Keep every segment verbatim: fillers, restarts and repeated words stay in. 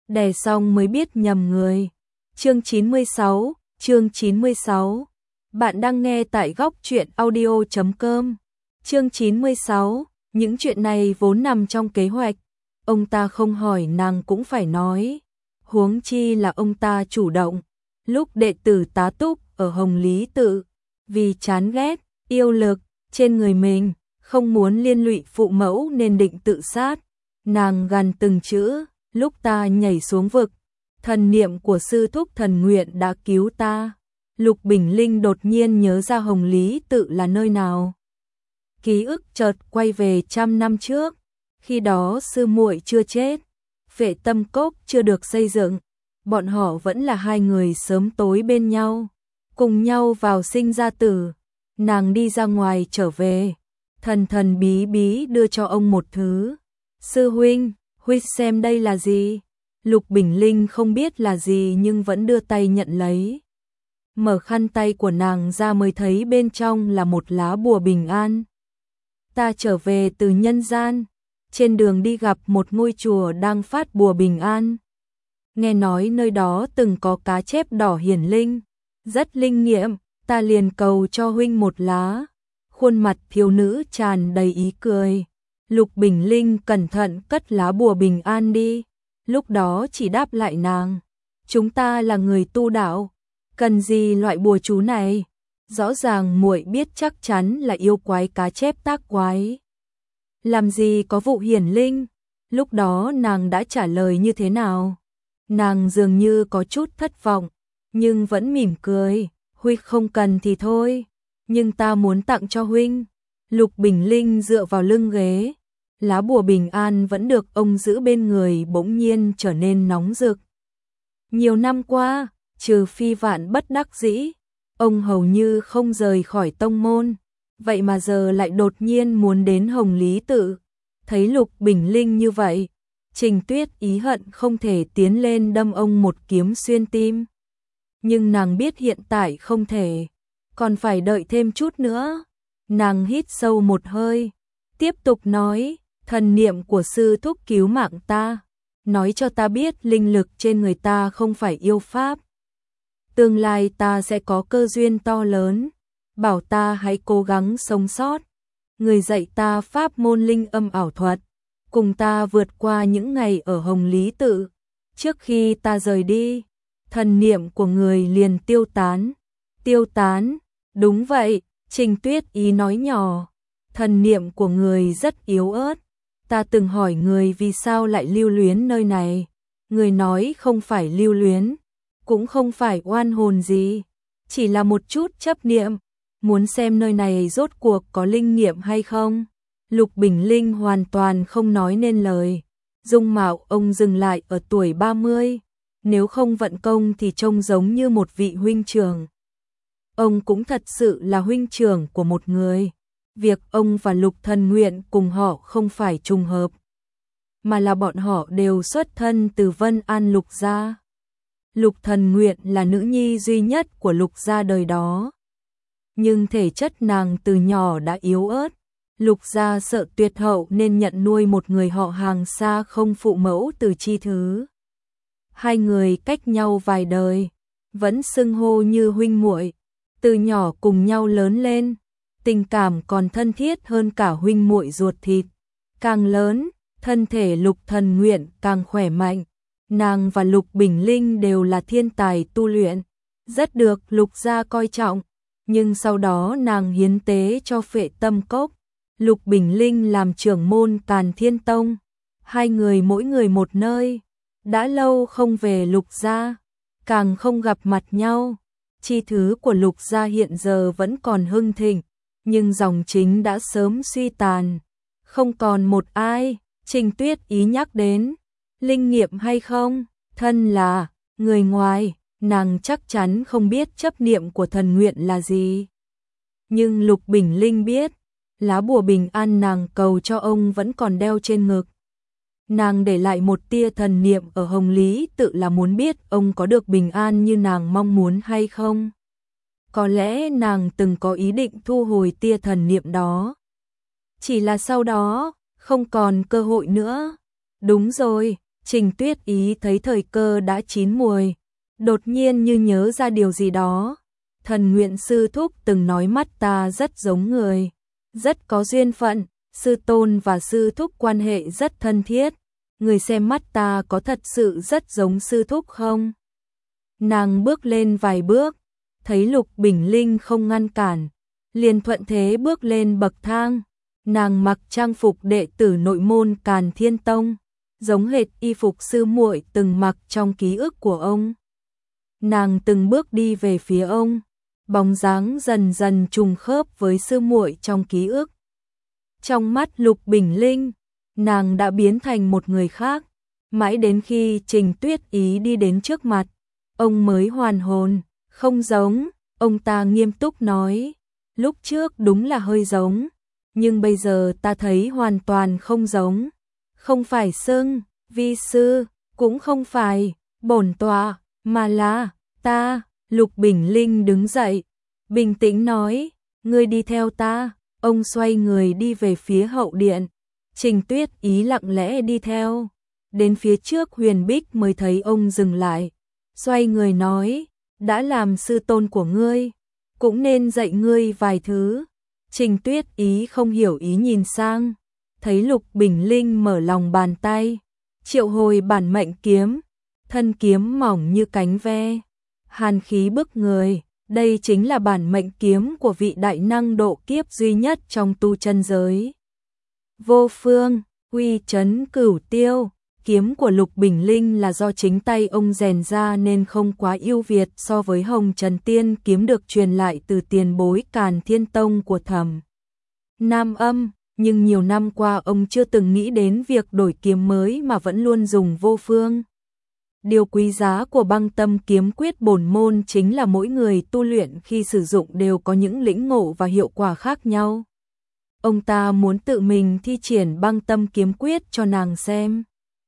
đè xong mới biết nhầm người. Chương chín mươi sáu, chương chín mươi sáu. Bạn đang nghe tại góc truyện audio chấm com. Chương chín mươi sáu, những chuyện này vốn nằm trong kế hoạch. Ông ta không hỏi nàng cũng phải nói. Huống chi là ông ta chủ động. Lúc đệ tử tá túc ở Hồng Lý Tự, vì chán ghét, yêu lực trên người mình, không muốn liên lụy phụ mẫu nên định tự sát. Nàng gằn từng chữ, lúc ta nhảy xuống vực, thần niệm của sư thúc thần nguyện đã cứu ta. Lục Bình Linh đột nhiên nhớ ra Hồng Lý Tự là nơi nào. Ký ức chợt quay về trăm năm trước, khi đó sư muội chưa chết, Phệ Tâm Cốc chưa được xây dựng, bọn họ vẫn là hai người sớm tối bên nhau, cùng nhau vào sinh ra tử. Nàng đi ra ngoài trở về, thần thần bí bí đưa cho ông một thứ. Sư huynh, huynh xem đây là gì? Lục Bình Linh không biết là gì nhưng vẫn đưa tay nhận lấy. Mở khăn tay của nàng ra mới thấy bên trong là một lá bùa bình an. Ta trở về từ nhân gian, trên đường đi gặp một ngôi chùa đang phát bùa bình an. Nghe nói nơi đó từng có cá chép đỏ hiển linh, rất linh nghiệm, ta liền cầu cho huynh một lá. Khuôn mặt thiếu nữ tràn đầy ý cười. Lục Bình Linh cẩn thận cất lá bùa bình an đi, lúc đó chỉ đáp lại nàng. Chúng ta là người tu đạo, cần gì loại bùa chú này? Rõ ràng muội biết chắc chắn là yêu quái cá chép tác quái. Làm gì có vụ hiển linh? Lúc đó nàng đã trả lời như thế nào? Nàng dường như có chút thất vọng, nhưng vẫn mỉm cười. Huynh không cần thì thôi, nhưng ta muốn tặng cho huynh. Lục Bình Linh dựa vào lưng ghế, lá bùa bình an vẫn được ông giữ bên người bỗng nhiên trở nên nóng rực. Nhiều năm qua, trừ phi vạn bất đắc dĩ, ông hầu như không rời khỏi tông môn, vậy mà giờ lại đột nhiên muốn đến Hồng Lý Tự. Thấy Lục Bình Linh như vậy, Trình Tuyết ý hận không thể tiến lên đâm ông một kiếm xuyên tim. Nhưng nàng biết hiện tại không thể, còn phải đợi thêm chút nữa. Nàng hít sâu một hơi, tiếp tục nói, thần niệm của sư thúc cứu mạng ta, nói cho ta biết linh lực trên người ta không phải yêu pháp. Tương lai ta sẽ có cơ duyên to lớn, bảo ta hãy cố gắng sống sót. Người dạy ta pháp môn linh âm ảo thuật, cùng ta vượt qua những ngày ở Hồng Lý Tự. Trước khi ta rời đi, thần niệm của người liền tiêu tán. Tiêu tán, đúng vậy, Trình Tuyết ý nói nhỏ. Thần niệm của người rất yếu ớt. Ta từng hỏi người vì sao lại lưu luyến nơi này. Người nói không phải lưu luyến, cũng không phải oan hồn gì, chỉ là một chút chấp niệm, muốn xem nơi này rốt cuộc có linh nghiệm hay không. Lục Bình Linh hoàn toàn không nói nên lời. Dung mạo ông dừng lại ở tuổi ba mươi, nếu không vận công thì trông giống như một vị huynh trưởng. Ông cũng thật sự là huynh trưởng của một người. Việc ông và Lục Thần Nguyện cùng họ không phải trùng hợp, mà là bọn họ đều xuất thân từ Vân An Lục gia. Lục Thần Nguyện là nữ nhi duy nhất của Lục gia đời đó, nhưng thể chất nàng từ nhỏ đã yếu ớt. Lục gia sợ tuyệt hậu nên nhận nuôi một người họ hàng xa không phụ mẫu từ chi thứ. Hai người cách nhau vài đời, vẫn xưng hô như huynh muội, từ nhỏ cùng nhau lớn lên, tình cảm còn thân thiết hơn cả huynh muội ruột thịt. Càng lớn, thân thể Lục Thần Nguyện càng khỏe mạnh. Nàng và Lục Bình Linh đều là thiên tài tu luyện, rất được Lục gia coi trọng, nhưng sau đó nàng hiến tế cho Phệ Tâm Cốc. Lục Bình Linh làm trưởng môn Càn Thiên Tông, hai người mỗi người một nơi, đã lâu không về Lục gia, càng không gặp mặt nhau. Chi thứ của Lục gia hiện giờ vẫn còn hưng thịnh, nhưng dòng chính đã sớm suy tàn, không còn một ai. Trình Tuyết ý nhắc đến linh nghiệm hay không, thân là người ngoài, nàng chắc chắn không biết chấp niệm của thần nguyện là gì. Nhưng Lục Bình Linh biết, lá bùa bình an nàng cầu cho ông vẫn còn đeo trên ngực. Nàng để lại một tia thần niệm ở Hồng Lý Tự là muốn biết ông có được bình an như nàng mong muốn hay không. Có lẽ nàng từng có ý định thu hồi tia thần niệm đó, chỉ là sau đó không còn cơ hội nữa. Đúng rồi, Trình Tuyết Ý thấy thời cơ đã chín muồi, đột nhiên như nhớ ra điều gì đó. Thần Nguyện sư thúc từng nói mắt ta rất giống người, rất có duyên phận, sư tôn và sư thúc quan hệ rất thân thiết. Người xem mắt ta có thật sự rất giống sư thúc không? Nàng bước lên vài bước, thấy Lục Bình Linh không ngăn cản, liền thuận thế bước lên bậc thang. Nàng mặc trang phục đệ tử nội môn Càn Thiên Tông, giống hệt y phục sư muội từng mặc trong ký ức của ông. Nàng từng bước đi về phía ông, bóng dáng dần dần trùng khớp với sư muội trong ký ức. Trong mắt Lục Bình Linh, nàng đã biến thành một người khác, mãi đến khi Trình Tuyết Ý đi đến trước mặt, ông mới hoàn hồn. Không giống, ông ta nghiêm túc nói, lúc trước đúng là hơi giống, nhưng bây giờ ta thấy hoàn toàn không giống. Không phải xưng vi sư, cũng không phải bổn tọa, mà là ta. Lục Bình Linh đứng dậy, bình tĩnh nói, ngươi đi theo ta. Ông xoay người đi về phía hậu điện. Trình Tuyết Ý lặng lẽ đi theo, đến phía trước Huyền Bích mới thấy ông dừng lại, xoay người nói, đã làm sư tôn của ngươi, cũng nên dạy ngươi vài thứ. Trình Tuyết Ý không hiểu ý nhìn sang, thấy Lục Bình Linh mở lòng bàn tay, triệu hồi bản mệnh kiếm, thân kiếm mỏng như cánh ve, hàn khí bức người. Đây chính là bản mệnh kiếm của vị đại năng độ kiếp duy nhất trong tu chân giới. Vô phương, uy chấn cửu tiêu. Kiếm của Lục Bình Linh là do chính tay ông rèn ra nên không quá ưu việt so với Hồng Trần Tiên kiếm được truyền lại từ tiền bối Càn Thiên Tông của Thẩm Nam Âm, nhưng nhiều năm qua ông chưa từng nghĩ đến việc đổi kiếm mới mà vẫn luôn dùng vô phương. Điều quý giá của Băng Tâm kiếm quyết bổn môn chính là mỗi người tu luyện khi sử dụng đều có những lĩnh ngộ và hiệu quả khác nhau. Ông ta muốn tự mình thi triển Băng Tâm kiếm quyết cho nàng xem.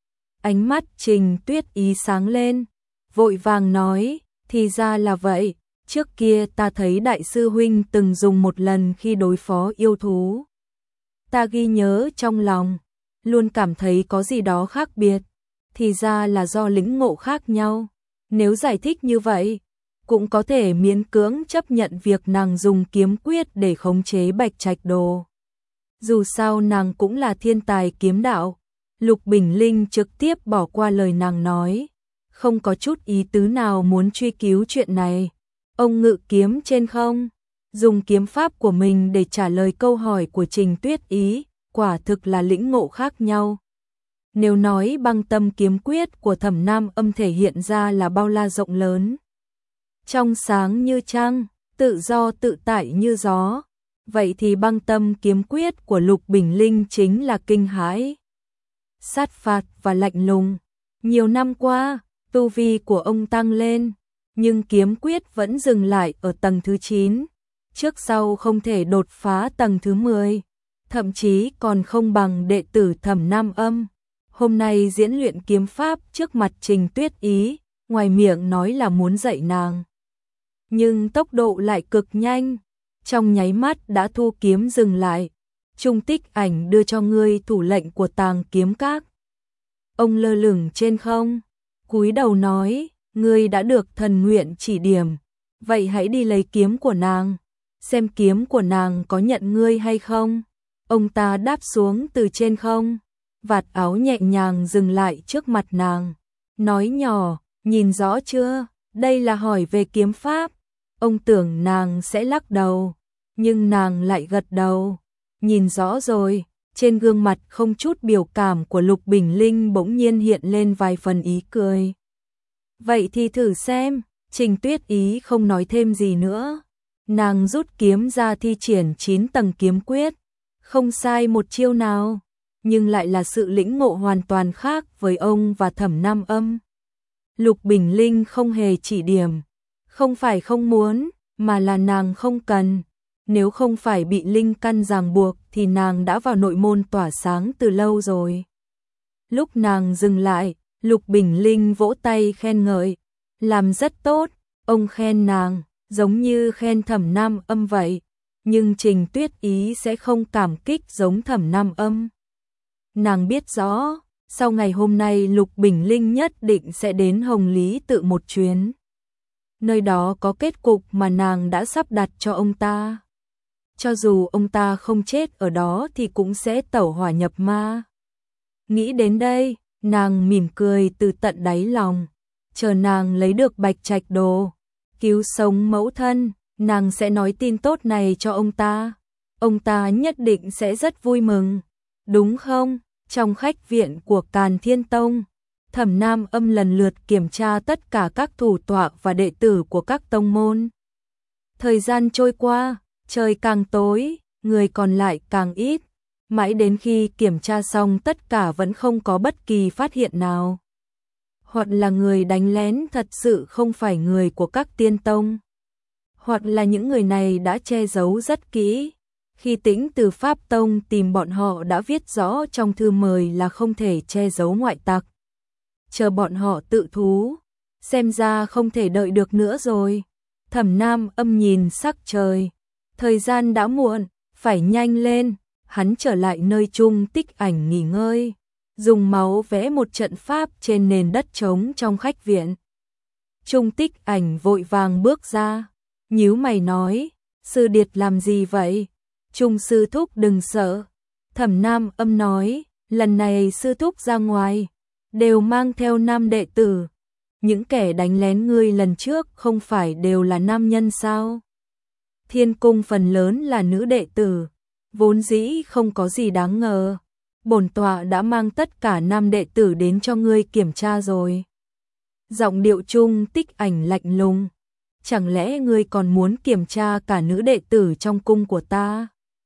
Ánh mắt Trình Tuyết Ý sáng lên, vội vàng nói, thì ra là vậy, trước kia ta thấy đại sư huynh từng dùng một lần khi đối phó yêu thú. Ta ghi nhớ trong lòng, luôn cảm thấy có gì đó khác biệt, thì ra là do lĩnh ngộ khác nhau. Nếu giải thích như vậy, cũng có thể miễn cưỡng chấp nhận việc nàng dùng kiếm quyết để khống chế Bạch Trạch Đồ. Dù sao nàng cũng là thiên tài kiếm đạo. Lục Bình Linh trực tiếp bỏ qua lời nàng nói, không có chút ý tứ nào muốn truy cứu chuyện này. Ông ngự kiếm trên không, dùng kiếm pháp của mình để trả lời câu hỏi của Trình Tuyết Ý, quả thực là lĩnh ngộ khác nhau. Nếu nói Băng Tâm kiếm quyết của Thẩm Nam Âm thể hiện ra là bao la rộng lớn, trong sáng như trăng, tự do tự tại như gió, vậy thì Băng Tâm kiếm quyết của Lục Bình Linh chính là kinh hãi, sát phạt và lạnh lùng. Nhiều năm qua, tu vi của ông tăng lên, nhưng kiếm quyết vẫn dừng lại ở tầng thứ chín, trước sau không thể đột phá tầng thứ mười, thậm chí còn không bằng đệ tử Thẩm Nam Âm. Hôm nay diễn luyện kiếm pháp trước mặt Trình Tuyết Ý, ngoài miệng nói là muốn dạy nàng, nhưng tốc độ lại cực nhanh, trong nháy mắt đã thu kiếm dừng lại. Trung Tích Ảnh đưa cho ngươi thủ lệnh của Tàng Kiếm Các. Ông lơ lửng trên không, cúi đầu nói, ngươi đã được thần nguyện chỉ điểm, vậy hãy đi lấy kiếm của nàng, xem kiếm của nàng có nhận ngươi hay không. Ông ta đáp xuống từ trên không, vạt áo nhẹ nhàng dừng lại trước mặt nàng, nói nhỏ, nhìn rõ chưa, đây là hỏi về kiếm pháp. Ông tưởng nàng sẽ lắc đầu, nhưng nàng lại gật đầu. Nhìn rõ rồi. Trên gương mặt không chút biểu cảm của Lục Bình Linh bỗng nhiên hiện lên vài phần ý cười. Vậy thì thử xem. Trình Tuyết Ý không nói thêm gì nữa. Nàng rút kiếm ra thi triển chín tầng kiếm quyết, không sai một chiêu nào, nhưng lại là sự lĩnh ngộ hoàn toàn khác với ông và Thẩm Nam Âm. Lục Bình Linh không hề chỉ điểm, không phải không muốn, mà là nàng không cần. Nếu không phải bị linh căn ràng buộc thì nàng đã vào nội môn tỏa sáng từ lâu rồi. Lúc nàng dừng lại, Lục Bình Linh vỗ tay khen ngợi, làm rất tốt. Ông khen nàng, giống như khen Thẩm Nam Âm vậy, nhưng Trình Tuyết Ý sẽ không cảm kích giống Thẩm Nam Âm. Nàng biết rõ, sau ngày hôm nay Lục Bình Linh nhất định sẽ đến Hồng Lý tự một chuyến. Nơi đó có kết cục mà nàng đã sắp đặt cho ông ta. Cho dù ông ta không chết ở đó thì cũng sẽ tẩu hỏa nhập ma. Nghĩ đến đây, nàng mỉm cười từ tận đáy lòng. Chờ nàng lấy được Bạch Trạch Đồ, cứu sống mẫu thân, nàng sẽ nói tin tốt này cho ông ta. Ông ta nhất định sẽ rất vui mừng. Đúng không? Trong khách viện của Càn Thiên Tông, Thẩm Nam Âm lần lượt kiểm tra tất cả các thủ tọa và đệ tử của các tông môn. Thời gian trôi qua, trời càng tối, người còn lại càng ít, mãi đến khi kiểm tra xong tất cả vẫn không có bất kỳ phát hiện nào. Hoặc là người đánh lén thật sự không phải người của các tiên tông, hoặc là những người này đã che giấu rất kỹ. Khi Tĩnh từ Pháp Tông tìm bọn họ đã viết rõ trong thư mời là không thể che giấu ngoại tặc. Chờ bọn họ tự thú, xem ra không thể đợi được nữa rồi. Thẩm Nam Âm nhìn sắc trời, thời gian đã muộn, phải nhanh lên. Hắn trở lại nơi Trung Tích Ảnh nghỉ ngơi, dùng máu vẽ một trận pháp trên nền đất trống trong khách viện. Trung Tích Ảnh vội vàng bước ra, nhíu mày nói, sư điệt làm gì vậy? Trung sư thúc đừng sợ. Thẩm Nam Âm nói, lần này sư thúc ra ngoài, đều mang theo nam đệ tử. Những kẻ đánh lén ngươi lần trước không phải đều là nam nhân sao? Thiên cung phần lớn là nữ đệ tử, vốn dĩ không có gì đáng ngờ. Bổn tọa đã mang tất cả nam đệ tử đến cho ngươi kiểm tra rồi. Giọng điệu Trung Tích Ảnh lạnh lùng. Chẳng lẽ ngươi còn muốn kiểm tra cả nữ đệ tử trong cung của ta?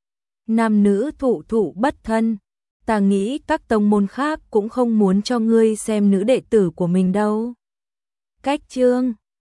Nam nữ thụ thụ bất thân. Ta nghĩ các tông môn khác cũng không muốn cho ngươi xem nữ đệ tử của mình đâu. Cách chương